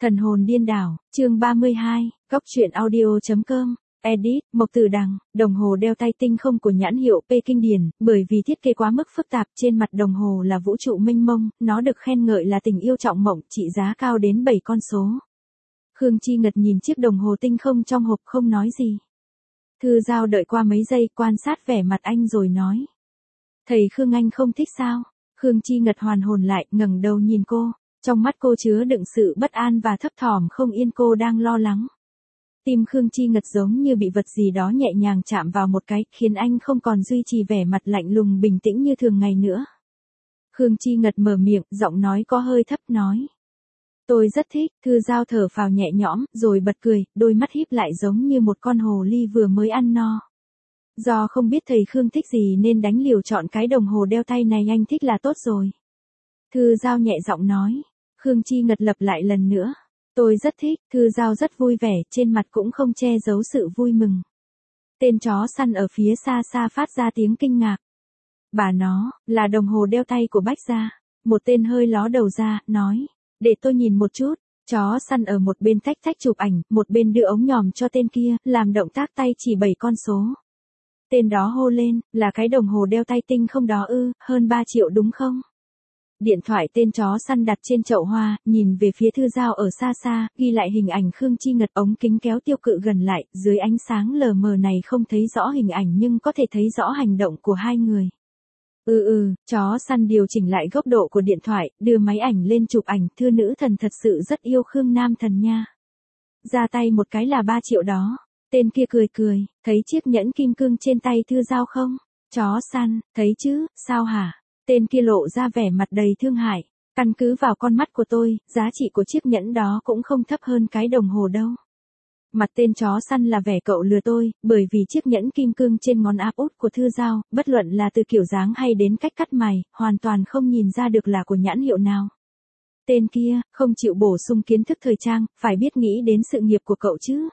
Thần hồn điên đảo, chương 32, góc truyện audio.com, edit, Mộc Tử Đằng, đồng hồ đeo tay tinh không của nhãn hiệu P Kinh Điển, bởi vì thiết kế quá mức phức tạp, trên mặt đồng hồ là vũ trụ mênh mông, nó được khen ngợi là tình yêu trọng mộng, trị giá cao đến 7 con số. Khương Chi Ngật nhìn chiếc đồng hồ tinh không trong hộp không nói gì. Thư Giao đợi qua mấy giây quan sát vẻ mặt anh rồi nói. Thầy Khương anh không thích sao? Khương Chi Ngật hoàn hồn lại, ngẩng đầu nhìn cô. Trong mắt cô chứa đựng sự bất an và thấp thỏm không yên, cô đang lo lắng. Tim Khương Chi Ngật giống như bị vật gì đó nhẹ nhàng chạm vào một cái, khiến anh không còn duy trì vẻ mặt lạnh lùng bình tĩnh như thường ngày nữa. Khương Chi Ngật mở miệng, giọng nói có hơi thấp nói. Tôi rất thích. Thư Giao thở phào nhẹ nhõm, rồi bật cười, đôi mắt híp lại giống như một con hồ ly vừa mới ăn no. Do không biết thầy Khương thích gì nên đánh liều chọn cái đồng hồ đeo tay này, anh thích là tốt rồi. Thư Giao nhẹ giọng nói. Khương Chi Ngật lặp lại lần nữa. Tôi rất thích. Thư Giao rất vui vẻ, trên mặt cũng không che giấu sự vui mừng. Tên chó săn ở phía xa xa phát ra tiếng kinh ngạc. Bà nó, là đồng hồ đeo tay của Bách gia. Một tên hơi ló đầu ra, nói. Để tôi nhìn một chút. Chó săn ở một bên thách chụp ảnh, một bên đưa ống nhòm cho tên kia, làm động tác tay chỉ 7 con số. Tên đó hô lên, là cái đồng hồ đeo tay tinh không đó ư, hơn 3 triệu đúng không? Điện thoại tên chó săn đặt trên chậu hoa, nhìn về phía Thư Giao ở xa xa, ghi lại hình ảnh Khương Chi Ngật, ống kính kéo tiêu cự gần lại, dưới ánh sáng lờ mờ này không thấy rõ hình ảnh nhưng có thể thấy rõ hành động của hai người. Chó săn điều chỉnh lại góc độ của điện thoại, đưa máy ảnh lên chụp ảnh, thưa nữ thần thật sự rất yêu Khương nam thần nha. Ra tay một cái là 3 triệu đó. Tên kia cười, thấy chiếc nhẫn kim cương trên tay Thư Giao không? Chó săn, thấy chứ, sao hả? Tên kia lộ ra vẻ mặt đầy thương hại. Căn cứ vào con mắt của tôi, giá trị của chiếc nhẫn đó cũng không thấp hơn cái đồng hồ đâu. Mặt tên chó săn là vẻ cậu lừa tôi, bởi vì chiếc nhẫn kim cương trên ngón áp út của Thư Giao, bất luận là từ kiểu dáng hay đến cách cắt mày, hoàn toàn không nhìn ra được là của nhãn hiệu nào. Tên kia, không chịu bổ sung kiến thức thời trang, phải biết nghĩ đến sự nghiệp của cậu chứ.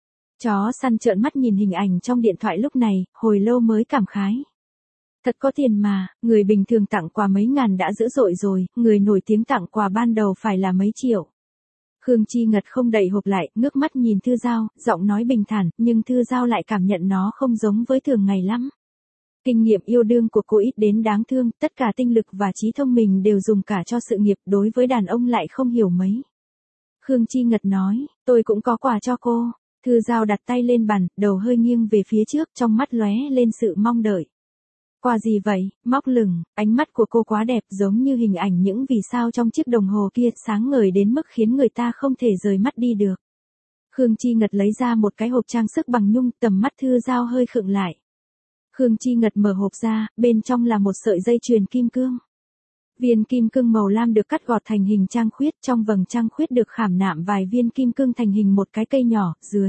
Chó săn trợn mắt nhìn hình ảnh trong điện thoại lúc này, hồi lâu mới cảm khái. Thật có tiền mà, người bình thường tặng quà mấy ngàn đã dữ dội rồi, người nổi tiếng tặng quà ban đầu phải là mấy triệu. Khương Chi Ngật không đậy hộp lại, ngước mắt nhìn Thư Giao, giọng nói bình thản, nhưng Thư Giao lại cảm nhận nó không giống với thường ngày lắm. Kinh nghiệm yêu đương của cô ít đến đáng thương, tất cả tinh lực và trí thông minh đều dùng cả cho sự nghiệp, đối với đàn ông lại không hiểu mấy. Khương Chi Ngật nói, tôi cũng có quà cho cô. Thư Giao đặt tay lên bàn, đầu hơi nghiêng về phía trước, trong mắt lóe lên sự mong đợi. Quà gì vậy? Móc lửng, ánh mắt của cô quá đẹp, giống như hình ảnh những vì sao trong chiếc đồng hồ kia, sáng ngời đến mức khiến người ta không thể rời mắt đi được. Khương Chi Ngật lấy ra một cái hộp trang sức bằng nhung, tầm mắt Thư Giao hơi khựng lại. Khương Chi Ngật mở hộp ra, bên trong là một sợi dây chuyền kim cương. Viên kim cương màu lam được cắt gọt thành hình trăng khuyết, trong vầng trăng khuyết được khảm nạm vài viên kim cương thành hình một cái cây nhỏ, dưới.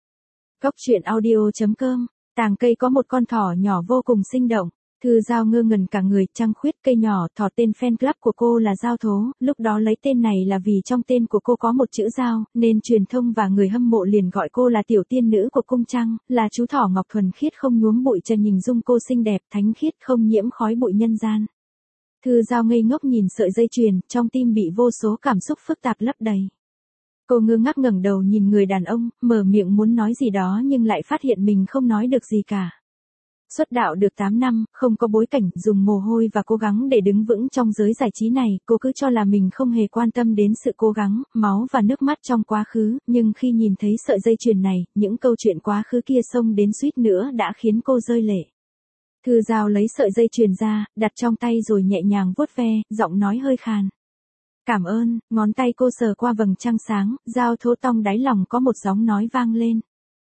Góc truyện audio.com, tàng cây có một con thỏ nhỏ vô cùng sinh động. Thư Giao ngơ ngẩn cả người, trăng khuyết cây nhỏ, thỏ, tên fan club của cô là Giao Thố, lúc đó lấy tên này là vì trong tên của cô có một chữ Giao, nên truyền thông và người hâm mộ liền gọi cô là tiểu tiên nữ của cung trăng, là chú thỏ ngọc thuần khiết không nhuốm bụi trần, nhìn dung cô xinh đẹp, thánh khiết không nhiễm khói bụi nhân gian. Thư Giao ngây ngốc nhìn sợi dây chuyền, trong tim bị vô số cảm xúc phức tạp lấp đầy. Cô ngơ ngác ngẩng đầu nhìn người đàn ông, mở miệng muốn nói gì đó nhưng lại phát hiện mình không nói được gì cả. Xuất đạo được 8 năm, không có bối cảnh, dùng mồ hôi và cố gắng để đứng vững trong giới giải trí này, cô cứ cho là mình không hề quan tâm đến sự cố gắng, máu và nước mắt trong quá khứ, nhưng khi nhìn thấy sợi dây chuyền này, những câu chuyện quá khứ kia xông đến suýt nữa đã khiến cô rơi lệ. Thư Giao lấy sợi dây chuyền ra, đặt trong tay rồi nhẹ nhàng vuốt ve, giọng nói hơi khàn. Cảm ơn, ngón tay cô sờ qua vầng trăng sáng, Giao Thố tong đáy lòng có một giọng nói vang lên.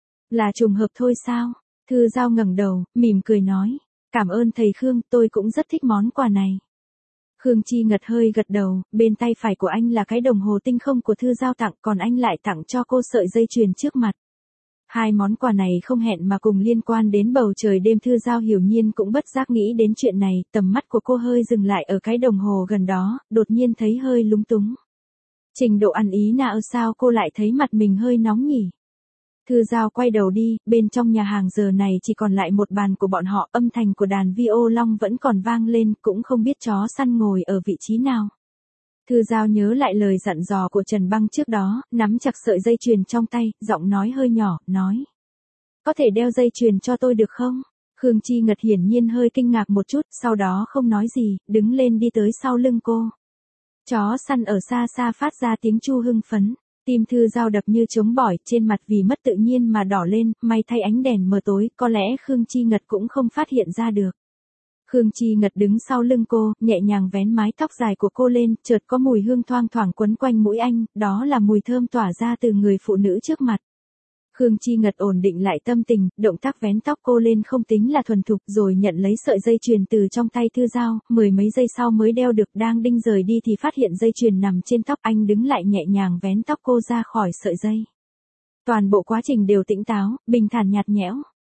Là trùng hợp thôi sao? Thư Giao ngẩng đầu, mỉm cười nói. Cảm ơn thầy Khương, tôi cũng rất thích món quà này. Khương Chi Ngật hơi gật đầu, bên tay phải của anh là cái đồng hồ tinh không của Thư Giao tặng, còn anh lại tặng cho cô sợi dây chuyền trước mặt. Hai món quà này không hẹn mà cùng liên quan đến bầu trời đêm. Thư Giao hiển nhiên cũng bất giác nghĩ đến chuyện này, tầm mắt của cô hơi dừng lại ở cái đồng hồ gần đó, đột nhiên thấy hơi lúng túng. Trình độ ăn ý nào sao cô lại thấy mặt mình hơi nóng nhỉ? Thư Giao quay đầu đi, bên trong nhà hàng giờ này chỉ còn lại một bàn của bọn họ, âm thanh của đàn vi ô long vẫn còn vang lên, cũng không biết chó săn ngồi ở vị trí nào. Thư Giao nhớ lại lời dặn dò của Trần Băng trước đó, nắm chặt sợi dây chuyền trong tay, giọng nói hơi nhỏ, nói. Có thể đeo dây chuyền cho tôi được không? Khương Chi Ngật hiển nhiên hơi kinh ngạc một chút, sau đó không nói gì, đứng lên đi tới sau lưng cô. Chó săn ở xa xa phát ra tiếng chu hưng phấn. Tim Thư Giao đập như trống bỏi, trên mặt vì mất tự nhiên mà đỏ lên, may thay ánh đèn mờ tối, có lẽ Khương Chi Ngật cũng không phát hiện ra được. Khương Chi Ngật đứng sau lưng cô, nhẹ nhàng vén mái tóc dài của cô lên, chợt có mùi hương thoang thoảng quấn quanh mũi anh, đó là mùi thơm tỏa ra từ người phụ nữ trước mặt. Khương Chi Ngật ổn định lại tâm tình, động tác vén tóc cô lên không tính là thuần thục rồi nhận lấy sợi dây chuyền từ trong tay Thư Giao, mười mấy giây sau mới đeo được, đang định rời đi thì phát hiện dây chuyền nằm trên tóc, anh đứng lại nhẹ nhàng vén tóc cô ra khỏi sợi dây. Toàn bộ quá trình đều tĩnh táo, bình thản nhạt nhẽo.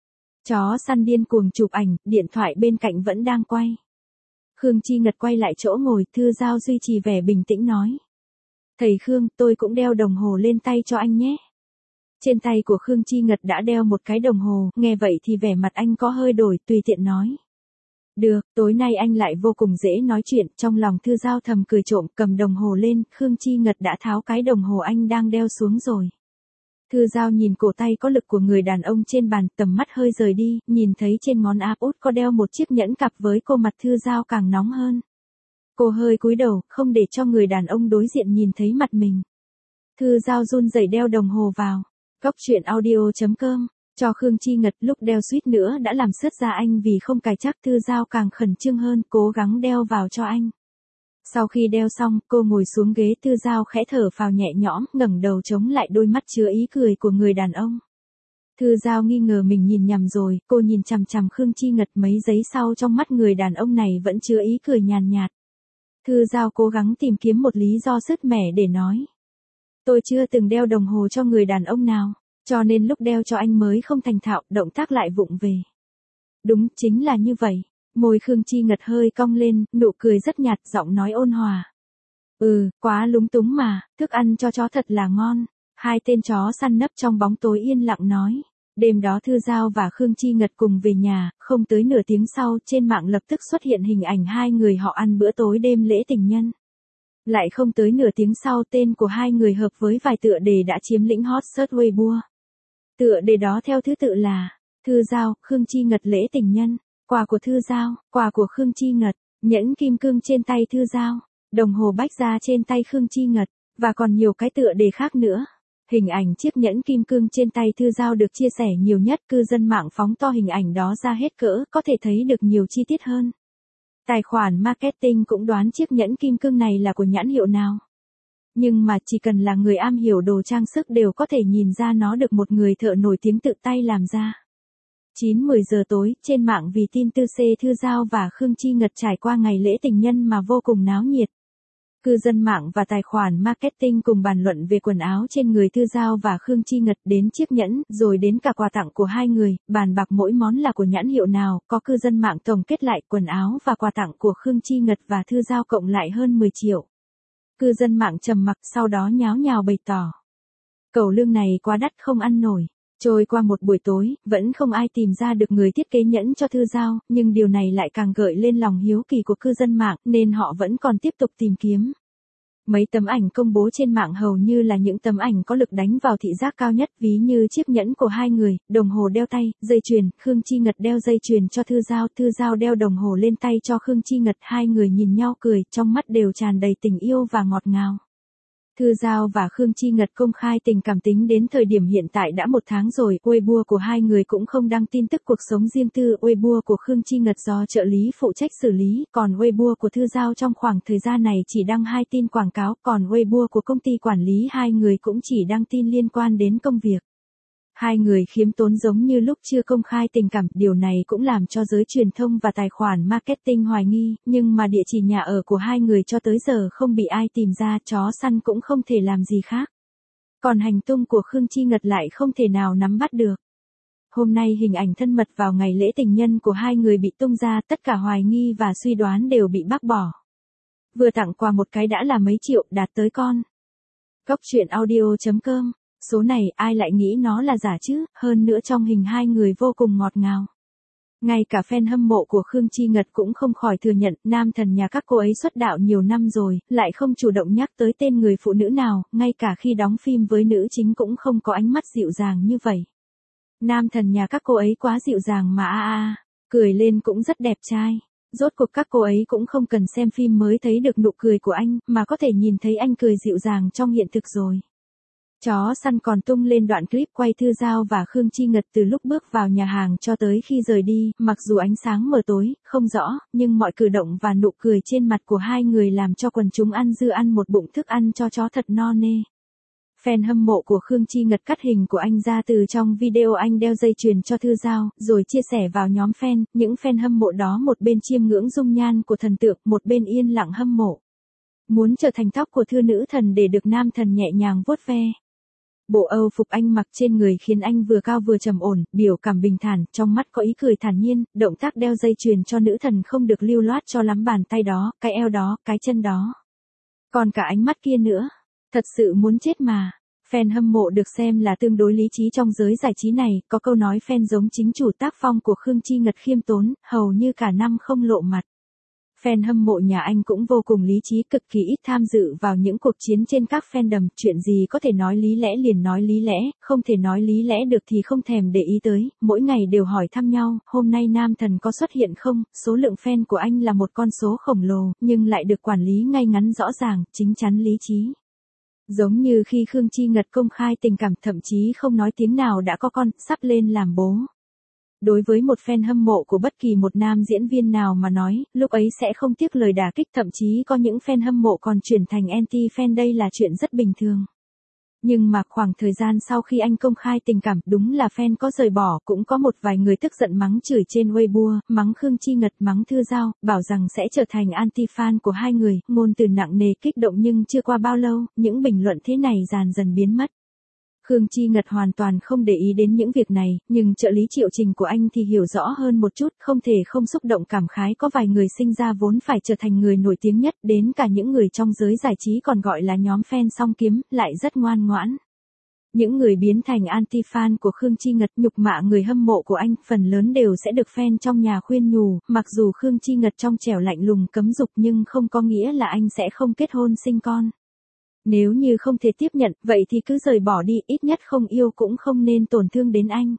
Chó săn điên cuồng chụp ảnh, điện thoại bên cạnh vẫn đang quay. Khương Chi Ngật quay lại chỗ ngồi, Thư Giao duy trì vẻ bình tĩnh nói. Thầy Khương, tôi cũng đeo đồng hồ lên tay cho anh nhé. Trên tay của Khương Chi Ngật đã đeo một cái đồng hồ, nghe vậy thì vẻ mặt anh có hơi đổi, tùy tiện nói. Được, tối nay anh lại vô cùng dễ nói chuyện, trong lòng Thư Giao thầm cười trộm, cầm đồng hồ lên, Khương Chi Ngật đã tháo cái đồng hồ anh đang đeo xuống rồi. Thư Giao nhìn cổ tay có lực của người đàn ông trên bàn, tầm mắt hơi rời đi, nhìn thấy trên ngón áp út có đeo một chiếc nhẫn cặp với cô, mặt Thư Giao càng nóng hơn. Cô hơi cúi đầu, không để cho người đàn ông đối diện nhìn thấy mặt mình. Thư Giao run rẩy đeo đồng hồ vào. Góc chuyện audio.com, cho Khương Chi Ngật, lúc đeo suýt nữa đã làm sứt da anh vì không cài chắc, Thư Giao càng khẩn trương hơn, cố gắng đeo vào cho anh. Sau khi đeo xong, cô ngồi xuống ghế, Thư Giao khẽ thở phào nhẹ nhõm, ngẩng đầu chống lại đôi mắt chứa ý cười của người đàn ông. Thư Giao nghi ngờ mình nhìn nhầm rồi, cô nhìn chằm chằm Khương Chi Ngật mấy giây sau, trong mắt người đàn ông này vẫn chứa ý cười nhàn nhạt. Thư Giao cố gắng tìm kiếm một lý do sứt mẻ để nói. Tôi chưa từng đeo đồng hồ cho người đàn ông nào, cho nên lúc đeo cho anh mới không thành thạo, động tác lại vụng về. Đúng, chính là như vậy. Môi Khương Chi Ngật hơi cong lên, nụ cười rất nhạt, giọng nói ôn hòa. Quá lúng túng mà, thức ăn cho chó thật là ngon. Hai tên chó săn nấp trong bóng tối yên lặng nói. Đêm đó Thư Giao và Khương Chi Ngật cùng về nhà, không tới nửa tiếng sau, trên mạng lập tức xuất hiện hình ảnh hai người họ ăn bữa tối đêm lễ tình nhân. Lại không tới nửa tiếng sau, tên của hai người hợp với vài tựa đề đã chiếm lĩnh hot search Weibo. Tựa đề đó theo thứ tự là Thư Giao, Khương Chi Ngật lễ tình nhân, quà của Thư Giao, quà của Khương Chi Ngật, nhẫn kim cương trên tay Thư Giao, đồng hồ bách gia trên tay Khương Chi Ngật, và còn nhiều cái tựa đề khác nữa. Hình ảnh chiếc nhẫn kim cương trên tay Thư Giao được chia sẻ nhiều nhất, cư dân mạng phóng to hình ảnh đó ra hết cỡ, có thể thấy được nhiều chi tiết hơn. Tài khoản marketing cũng đoán chiếc nhẫn kim cương này là của nhãn hiệu nào. Nhưng mà chỉ cần là người am hiểu đồ trang sức đều có thể nhìn ra nó được một người thợ nổi tiếng tự tay làm ra. 9-10 giờ tối, trên mạng vì tin tư C Thư Giao và Khương Chi Ngật trải qua ngày lễ tình nhân mà vô cùng náo nhiệt. Cư dân mạng và tài khoản marketing cùng bàn luận về quần áo trên người Thư Giao và Khương Chi Ngật, đến chiếc nhẫn, rồi đến cả quà tặng của hai người, bàn bạc mỗi món là của nhãn hiệu nào, có cư dân mạng tổng kết lại quần áo và quà tặng của Khương Chi Ngật và Thư Giao cộng lại hơn 10 triệu. Cư dân mạng trầm mặc, sau đó nháo nhào bày tỏ. Cẩu lương này quá đắt không ăn nổi. Trôi qua một buổi tối, vẫn không ai tìm ra được người thiết kế nhẫn cho Thư Giao, nhưng điều này lại càng gợi lên lòng hiếu kỳ của cư dân mạng, nên họ vẫn còn tiếp tục tìm kiếm. Mấy tấm ảnh công bố trên mạng hầu như là những tấm ảnh có lực đánh vào thị giác cao nhất, ví như chiếc nhẫn của hai người, đồng hồ đeo tay, dây chuyền, Khương Chi Ngật đeo dây chuyền cho Thư Giao đeo đồng hồ lên tay cho Khương Chi Ngật, hai người nhìn nhau cười, trong mắt đều tràn đầy tình yêu và ngọt ngào. Thư Giao và Khương Chi Ngật công khai tình cảm tính đến thời điểm hiện tại đã 1 tháng rồi, Weibo của hai người cũng không đăng tin tức cuộc sống riêng tư, Weibo của Khương Chi Ngật do trợ lý phụ trách xử lý, còn Weibo của Thư Giao trong khoảng thời gian này chỉ đăng 2 tin quảng cáo, còn Weibo của công ty quản lý hai người cũng chỉ đăng tin liên quan đến công việc. Hai người khiêm tốn giống như lúc chưa công khai tình cảm, điều này cũng làm cho giới truyền thông và tài khoản marketing hoài nghi, nhưng mà địa chỉ nhà ở của hai người cho tới giờ không bị ai tìm ra, chó săn cũng không thể làm gì khác. Còn hành tung của Khương Chi Ngật lại không thể nào nắm bắt được. Hôm nay hình ảnh thân mật vào ngày lễ tình nhân của hai người bị tung ra, tất cả hoài nghi và suy đoán đều bị bác bỏ. Vừa tặng quà một cái đã là mấy triệu, đạt tới con. Góc chuyện audio.com. Số này ai lại nghĩ nó là giả chứ, hơn nữa trong hình hai người vô cùng ngọt ngào. Ngay cả fan hâm mộ của Khương Chi Ngật cũng không khỏi thừa nhận, nam thần nhà các cô ấy xuất đạo nhiều năm rồi, lại không chủ động nhắc tới tên người phụ nữ nào, ngay cả khi đóng phim với nữ chính cũng không có ánh mắt dịu dàng như vậy. Nam thần nhà các cô ấy quá dịu dàng mà cười lên cũng rất đẹp trai. Rốt cuộc các cô ấy cũng không cần xem phim mới thấy được nụ cười của anh, mà có thể nhìn thấy anh cười dịu dàng trong hiện thực rồi. Chó săn còn tung lên đoạn clip quay Thư Giao và Khương Chi Ngật từ lúc bước vào nhà hàng cho tới khi rời đi, mặc dù ánh sáng mờ tối, không rõ, nhưng mọi cử động và nụ cười trên mặt của hai người làm cho quần chúng ăn dưa ăn một bụng thức ăn cho chó thật no nê. Fan hâm mộ của Khương Chi Ngật cắt hình của anh ra từ trong video anh đeo dây chuyền cho Thư Giao, rồi chia sẻ vào nhóm fan, những fan hâm mộ đó một bên chiêm ngưỡng dung nhan của thần tượng, một bên yên lặng hâm mộ. Muốn trở thành tóc của thư nữ thần để được nam thần nhẹ nhàng vuốt ve. Bộ Âu phục anh mặc trên người khiến anh vừa cao vừa trầm ổn, biểu cảm bình thản, trong mắt có ý cười thản nhiên, động tác đeo dây chuyền cho nữ thần không được lưu loát cho lắm, bàn tay đó, cái eo đó, cái chân đó. Còn cả ánh mắt kia nữa. Thật sự muốn chết mà. Fan hâm mộ được xem là tương đối lý trí trong giới giải trí này, có câu nói fan giống chính chủ tác phong của Khương Chi Ngật khiêm tốn, hầu như cả năm không lộ mặt. Fan hâm mộ nhà anh cũng vô cùng lý trí, cực kỳ ít tham dự vào những cuộc chiến trên các fandom, chuyện gì có thể nói lý lẽ liền nói lý lẽ, không thể nói lý lẽ được thì không thèm để ý tới, mỗi ngày đều hỏi thăm nhau, hôm nay nam thần có xuất hiện không, số lượng fan của anh là một con số khổng lồ, nhưng lại được quản lý ngay ngắn rõ ràng, chính chắn lý trí. Giống như khi Khương Chi Ngật công khai tình cảm, thậm chí không nói tiếng nào đã có con, sắp lên làm bố. Đối với một fan hâm mộ của bất kỳ một nam diễn viên nào mà nói, lúc ấy sẽ không tiếc lời đả kích, thậm chí có những fan hâm mộ còn chuyển thành anti-fan, đây là chuyện rất bình thường. Nhưng mà khoảng thời gian sau khi anh công khai tình cảm, đúng là fan có rời bỏ, cũng có một vài người tức giận mắng chửi trên Weibo, mắng Khương Chi Ngật, mắng Thư Giao, bảo rằng sẽ trở thành anti-fan của hai người, ngôn từ nặng nề kích động, nhưng chưa qua bao lâu, những bình luận thế này dần dần biến mất. Khương Chi Ngật hoàn toàn không để ý đến những việc này, nhưng trợ lý Triệu Trình của anh thì hiểu rõ hơn một chút, không thể không xúc động cảm khái, có vài người sinh ra vốn phải trở thành người nổi tiếng nhất, đến cả những người trong giới giải trí còn gọi là nhóm fan song kiếm, lại rất ngoan ngoãn. Những người biến thành anti-fan của Khương Chi Ngật, nhục mạ người hâm mộ của anh, phần lớn đều sẽ được fan trong nhà khuyên nhủ, mặc dù Khương Chi Ngật trong trẻo lạnh lùng cấm dục nhưng không có nghĩa là anh sẽ không kết hôn sinh con. Nếu như không thể tiếp nhận, vậy thì cứ rời bỏ đi, ít nhất không yêu cũng không nên tổn thương đến anh.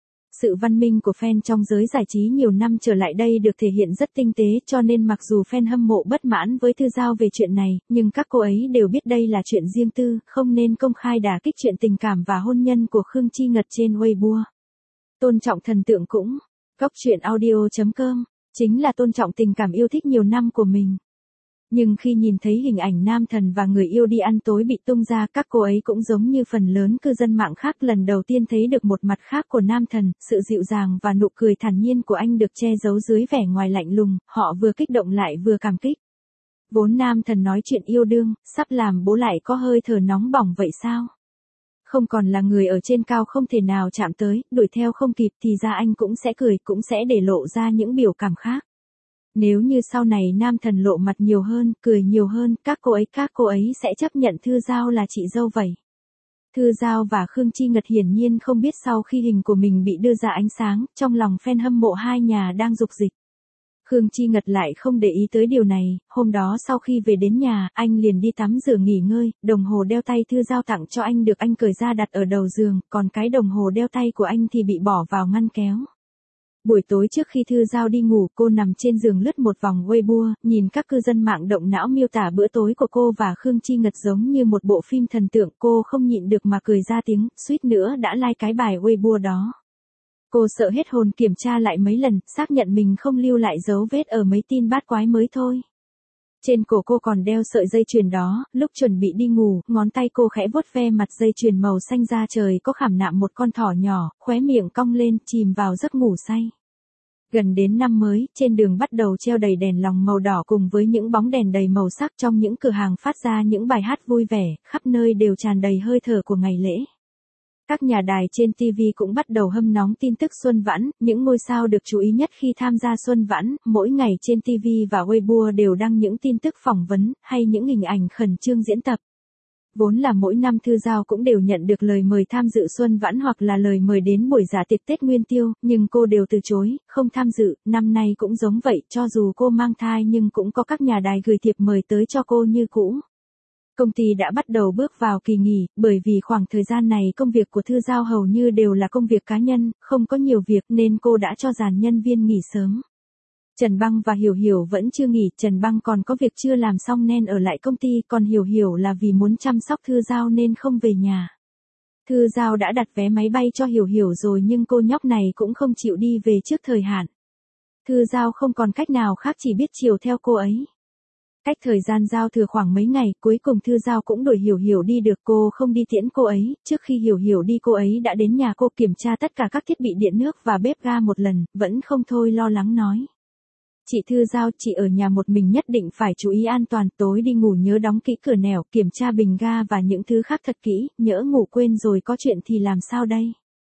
Sự văn minh của fan trong giới giải trí nhiều năm trở lại đây được thể hiện rất tinh tế, cho nên mặc dù fan hâm mộ bất mãn với Thư Giao về chuyện này, nhưng các cô ấy đều biết đây là chuyện riêng tư, không nên công khai đả kích chuyện tình cảm và hôn nhân của Khương Chi Ngật trên Weibo. Tôn trọng thần tượng cũng. Cóc truyện audio.com. Chính là tôn trọng tình cảm yêu thích nhiều năm của mình. Nhưng khi nhìn thấy hình ảnh nam thần và người yêu đi ăn tối bị tung ra, các cô ấy cũng giống như phần lớn cư dân mạng khác lần đầu tiên thấy được một mặt khác của nam thần, sự dịu dàng và nụ cười thản nhiên của anh được che giấu dưới vẻ ngoài lạnh lùng, họ vừa kích động lại vừa cảm kích. Vốn nam thần nói chuyện yêu đương, sắp làm bố lại có hơi thở nóng bỏng vậy sao? Không còn là người ở trên cao không thể nào chạm tới, đuổi theo không kịp thì ra anh cũng sẽ cười, cũng sẽ để lộ ra những biểu cảm khác. Nếu như sau này nam thần lộ mặt nhiều hơn, cười nhiều hơn, các cô ấy sẽ chấp nhận Thư Giao là chị dâu vậy. Thư Giao và Khương Chi Ngật hiển nhiên không biết sau khi hình của mình bị đưa ra ánh sáng, trong lòng fan hâm mộ hai nhà đang dục dịch. Khương Chi Ngật lại không để ý tới điều này, hôm đó sau khi về đến nhà, anh liền đi tắm rửa nghỉ ngơi, đồng hồ đeo tay Thư Giao tặng cho anh được anh cởi ra đặt ở đầu giường, còn cái đồng hồ đeo tay của anh thì bị bỏ vào ngăn kéo. Buổi tối trước khi Thư Giao đi ngủ, cô nằm trên giường lướt một vòng Weibo, nhìn các cư dân mạng động não miêu tả bữa tối của cô và Khương Chi Ngật giống như một bộ phim thần tượng, cô không nhịn được mà cười ra tiếng, suýt nữa đã like cái bài Weibo đó. Cô sợ hết hồn kiểm tra lại mấy lần, xác nhận mình không lưu lại dấu vết ở mấy tin bát quái mới thôi. Trên cổ cô còn đeo sợi dây chuyền đó, lúc chuẩn bị đi ngủ, ngón tay cô khẽ vuốt ve mặt dây chuyền màu xanh da trời có khảm nạm một con thỏ nhỏ, khóe miệng cong lên, chìm vào giấc ngủ say. Gần đến năm mới, trên đường bắt đầu treo đầy đèn lồng màu đỏ cùng với những bóng đèn đầy màu sắc, trong những cửa hàng phát ra những bài hát vui vẻ, khắp nơi đều tràn đầy hơi thở của ngày lễ. Các nhà đài trên TV cũng bắt đầu hâm nóng tin tức Xuân Vãn, những ngôi sao được chú ý nhất khi tham gia Xuân Vãn, mỗi ngày trên TV và Weibo đều đăng những tin tức phỏng vấn, hay những hình ảnh khẩn trương diễn tập. Vốn là mỗi năm Thư Giao cũng đều nhận được lời mời tham dự xuân vãn hoặc là lời mời đến buổi dạ tiệc Tết Nguyên Tiêu, nhưng cô đều từ chối, không tham dự, năm nay cũng giống vậy, cho dù cô mang thai nhưng cũng có các nhà đài gửi thiệp mời tới cho cô như cũ. Công ty đã bắt đầu bước vào kỳ nghỉ, bởi vì khoảng thời gian này công việc của Thư Giao hầu như đều là công việc cá nhân, không có nhiều việc nên cô đã cho dàn nhân viên nghỉ sớm. Trần Băng và Hiểu Hiểu vẫn chưa nghỉ, Trần Băng còn có việc chưa làm xong nên ở lại công ty, còn Hiểu Hiểu là vì muốn chăm sóc Thư Giao nên không về nhà. Thư Giao đã đặt vé máy bay cho Hiểu Hiểu rồi nhưng cô nhóc này cũng không chịu đi về trước thời hạn. Thư Giao không còn cách nào khác chỉ biết chiều theo cô ấy. Cách thời gian giao thừa khoảng mấy ngày, cuối cùng Thư Giao cũng đuổi Hiểu Hiểu đi được, cô không đi tiễn cô ấy, trước khi Hiểu Hiểu đi cô ấy đã đến nhà cô kiểm tra tất cả các thiết bị điện nước và bếp ga một lần, vẫn không thôi lo lắng nói. Chị Thư Giao, chị ở nhà một mình nhất định phải chú ý an toàn, tối đi ngủ nhớ đóng kỹ cửa nẻo, kiểm tra bình ga và những thứ khác thật kỹ, nhỡ ngủ quên rồi có chuyện thì làm sao đây?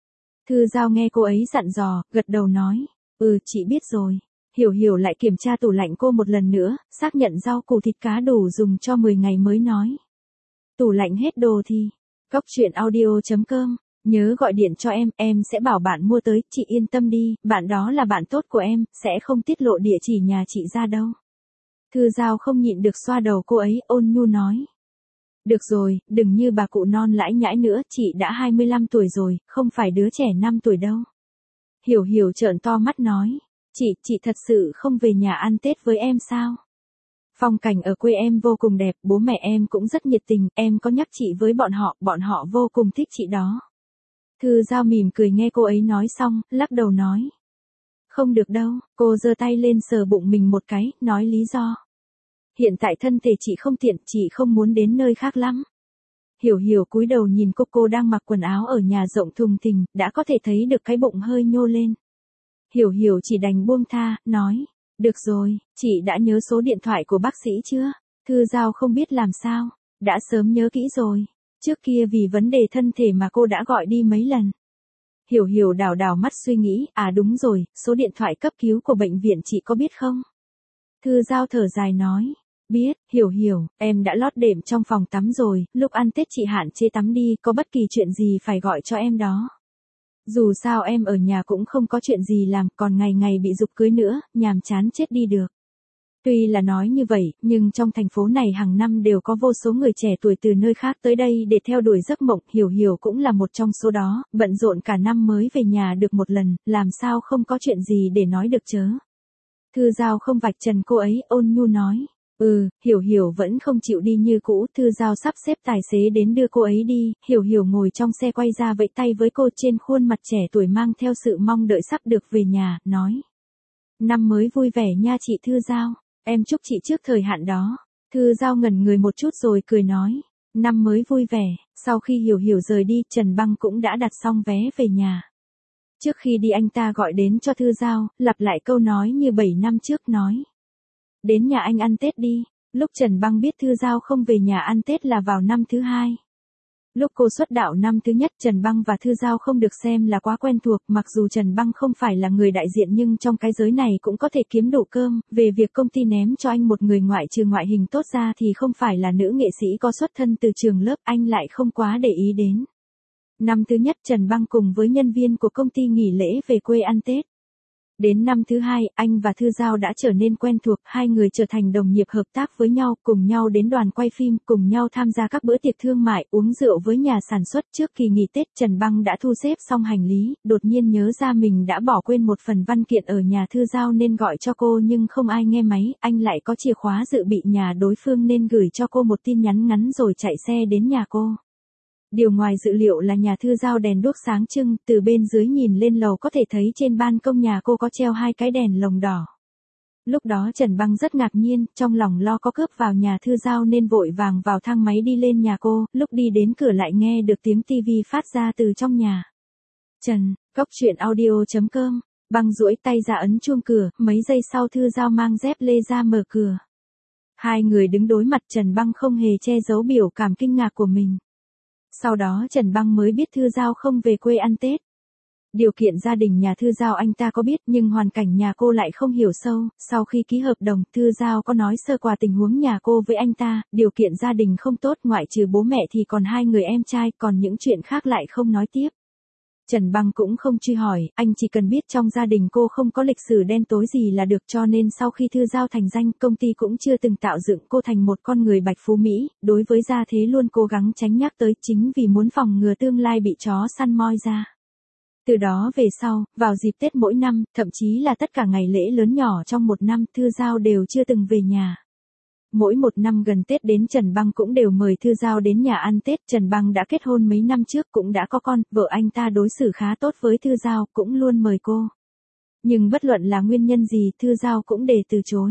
Thư Giao nghe cô ấy dặn dò, gật đầu nói, chị biết rồi. Hiểu Hiểu lại kiểm tra tủ lạnh cô một lần nữa, xác nhận rau củ thịt cá đủ dùng cho 10 ngày mới nói. Tủ lạnh hết đồ thì, Cóc Truyện Audio.com, nhớ gọi điện cho em sẽ bảo bạn mua tới, chị yên tâm đi, bạn đó là bạn tốt của em, sẽ không tiết lộ địa chỉ nhà chị ra đâu. Thư Giao không nhịn được xoa đầu cô ấy, ôn nhu nói. Được rồi, đừng như bà cụ non lãi nhãi nữa, chị đã 25 tuổi rồi, không phải đứa trẻ 5 tuổi đâu. Hiểu Hiểu trợn to mắt nói. Chị thật sự không về nhà ăn Tết với em sao? Phong cảnh ở quê em vô cùng đẹp, bố mẹ em cũng rất nhiệt tình, em có nhắc chị với bọn họ vô cùng thích chị đó. Thư Giao mỉm cười nghe cô ấy nói xong, lắc đầu nói. Không được đâu, cô giơ tay lên sờ bụng mình một cái, nói lý do. Hiện tại thân thể chị không tiện, chị không muốn đến nơi khác lắm. Hiểu Hiểu cúi đầu nhìn cô đang mặc quần áo ở nhà rộng thùng thình, đã có thể thấy được cái bụng hơi nhô lên. Hiểu Hiểu chỉ đành buông tha, nói, được rồi, chị đã nhớ số điện thoại của bác sĩ chưa? Thư Giao không biết làm sao, đã sớm nhớ kỹ rồi, trước kia vì vấn đề thân thể mà cô đã gọi đi mấy lần. Hiểu Hiểu đảo mắt suy nghĩ, đúng rồi, số điện thoại cấp cứu của bệnh viện chị có biết không? Thư Giao thở dài nói, biết, Hiểu, em đã lót đệm trong phòng tắm rồi, lúc ăn Tết chị hạn chế tắm đi, có bất kỳ chuyện gì phải gọi cho em đó. Dù sao em ở nhà cũng không có chuyện gì làm, còn ngày bị giục cưới nữa, nhàm chán chết đi được. Tuy là nói như vậy, nhưng trong thành phố này hàng năm đều có vô số người trẻ tuổi từ nơi khác tới đây để theo đuổi giấc mộng, Hiểu cũng là một trong số đó, bận rộn cả năm mới về nhà được một lần, làm sao không có chuyện gì để nói được chớ. Thư Giao không vạch trần cô ấy, ôn nhu nói. Hiểu vẫn không chịu đi như cũ, Thư Giao sắp xếp tài xế đến đưa cô ấy đi, Hiểu ngồi trong xe quay ra vẫy tay với cô, trên khuôn mặt trẻ tuổi mang theo sự mong đợi sắp được về nhà, nói. Năm mới vui vẻ nha chị Thư Giao, em chúc chị trước thời hạn đó. Thư Giao ngẩn người một chút rồi cười nói, năm mới vui vẻ. Sau khi Hiểu rời đi, Trần Băng cũng đã đặt xong vé về nhà. Trước khi đi anh ta gọi đến cho Thư Giao, lặp lại câu nói như 7 năm trước nói. Đến nhà anh ăn Tết đi. Lúc Trần Băng biết Thư Giao không về nhà ăn Tết là vào năm thứ 2. Lúc cô xuất đạo năm thứ nhất, Trần Băng và Thư Giao không được xem là quá quen thuộc, mặc dù Trần Băng không phải là người đại diện nhưng trong cái giới này cũng có thể kiếm đủ cơm, về việc công ty ném cho anh một người ngoại trừ ngoại hình tốt ra thì không phải là nữ nghệ sĩ có xuất thân từ trường lớp, anh lại không quá để ý đến. Năm thứ nhất Trần Băng cùng với nhân viên của công ty nghỉ lễ về quê ăn Tết. Đến năm thứ 2, anh và Thư Giao đã trở nên quen thuộc, hai người trở thành đồng nghiệp hợp tác với nhau, cùng nhau đến đoàn quay phim, cùng nhau tham gia các bữa tiệc thương mại, uống rượu với nhà sản xuất. Trước kỳ nghỉ Tết, Trần Băng đã thu xếp xong hành lý, đột nhiên nhớ ra mình đã bỏ quên một phần văn kiện ở nhà Thư Giao nên gọi cho cô nhưng không ai nghe máy, anh lại có chìa khóa dự bị nhà đối phương nên gửi cho cô một tin nhắn ngắn rồi chạy xe đến nhà cô. Điều ngoài dự liệu là nhà Thư Giao đèn đuốc sáng trưng, từ bên dưới nhìn lên lầu có thể thấy trên ban công nhà cô có treo 2 cái đèn lồng đỏ. Lúc đó Trần Băng rất ngạc nhiên, trong lòng lo có cướp vào nhà Thư Giao nên vội vàng vào thang máy đi lên nhà cô, lúc đi đến cửa lại nghe được tiếng tivi phát ra từ trong nhà. Cóc Truyện Audio.com, Băng duỗi tay ra ấn chuông cửa, mấy giây sau Thư Giao mang dép lê ra mở cửa. Hai người đứng đối mặt, Trần Băng không hề che giấu biểu cảm kinh ngạc của mình. Sau đó Trần Băng mới biết Thư Giao không về quê ăn Tết. Điều kiện gia đình nhà Thư Giao anh ta có biết nhưng hoàn cảnh nhà cô lại không hiểu sâu, sau khi ký hợp đồng Thư Giao có nói sơ qua tình huống nhà cô với anh ta, điều kiện gia đình không tốt ngoại trừ bố mẹ thì còn 2 người em trai, còn những chuyện khác lại không nói tiếp. Trần Băng cũng không truy hỏi, anh chỉ cần biết trong gia đình cô không có lịch sử đen tối gì là được, cho nên sau khi Thư Giao thành danh, công ty cũng chưa từng tạo dựng cô thành một con người bạch phú Mỹ, đối với gia thế luôn cố gắng tránh nhắc tới, chính vì muốn phòng ngừa tương lai bị chó săn moi ra. Từ đó về sau, vào dịp Tết mỗi năm, thậm chí là tất cả ngày lễ lớn nhỏ trong một năm, Thư Giao đều chưa từng về nhà. Mỗi một năm gần Tết đến Trần Băng cũng đều mời Thư Giao đến nhà ăn Tết. Trần Băng đã kết hôn mấy năm trước cũng đã có con, vợ anh ta đối xử khá tốt với Thư Giao, cũng luôn mời cô. Nhưng bất luận là nguyên nhân gì, Thư Giao cũng để từ chối.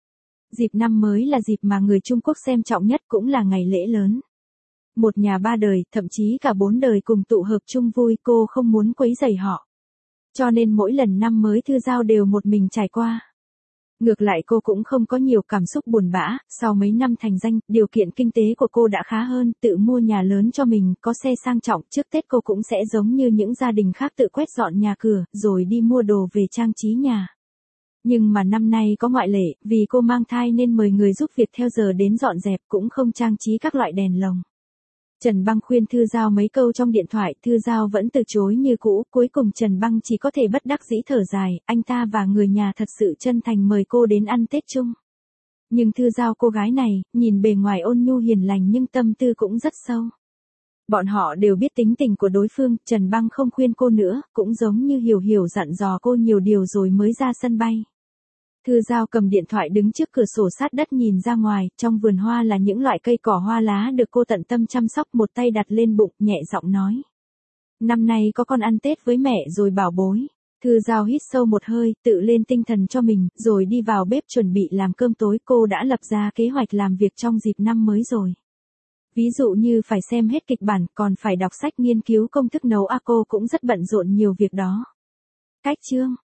Dịp năm mới là dịp mà người Trung Quốc xem trọng nhất, cũng là ngày lễ lớn. Một nhà 3 đời, thậm chí cả 4 đời cùng tụ hợp chung vui, cô không muốn quấy rầy họ. Cho nên mỗi lần năm mới Thư Giao đều một mình trải qua. Ngược lại cô cũng không có nhiều cảm xúc buồn bã, sau mấy năm thành danh, điều kiện kinh tế của cô đã khá hơn, tự mua nhà lớn cho mình, có xe sang trọng, trước Tết cô cũng sẽ giống như những gia đình khác tự quét dọn nhà cửa, rồi đi mua đồ về trang trí nhà. Nhưng mà năm nay có ngoại lệ, vì cô mang thai nên mời người giúp việc theo giờ đến dọn dẹp, cũng không trang trí các loại đèn lồng. Trần Băng khuyên Thư Giao mấy câu trong điện thoại, Thư Giao vẫn từ chối như cũ, cuối cùng Trần Băng chỉ có thể bất đắc dĩ thở dài, anh ta và người nhà thật sự chân thành mời cô đến ăn Tết chung. Nhưng Thư Giao cô gái này, nhìn bề ngoài ôn nhu hiền lành nhưng tâm tư cũng rất sâu. Bọn họ đều biết tính tình của đối phương, Trần Băng không khuyên cô nữa, cũng giống như Hiểu Hiểu dặn dò cô nhiều điều rồi mới ra sân bay. Thư Giao cầm điện thoại đứng trước cửa sổ sát đất nhìn ra ngoài, trong vườn hoa là những loại cây cỏ hoa lá được cô tận tâm chăm sóc, một tay đặt lên bụng, nhẹ giọng nói. Năm nay có con ăn Tết với mẹ rồi bảo bối. Thư Giao hít sâu một hơi, tự lên tinh thần cho mình, rồi đi vào bếp chuẩn bị làm cơm tối. Cô đã lập ra kế hoạch làm việc trong dịp năm mới rồi. Ví dụ như phải xem hết kịch bản, còn phải đọc sách nghiên cứu công thức nấu, cô cũng rất bận rộn nhiều việc đó. Cách chương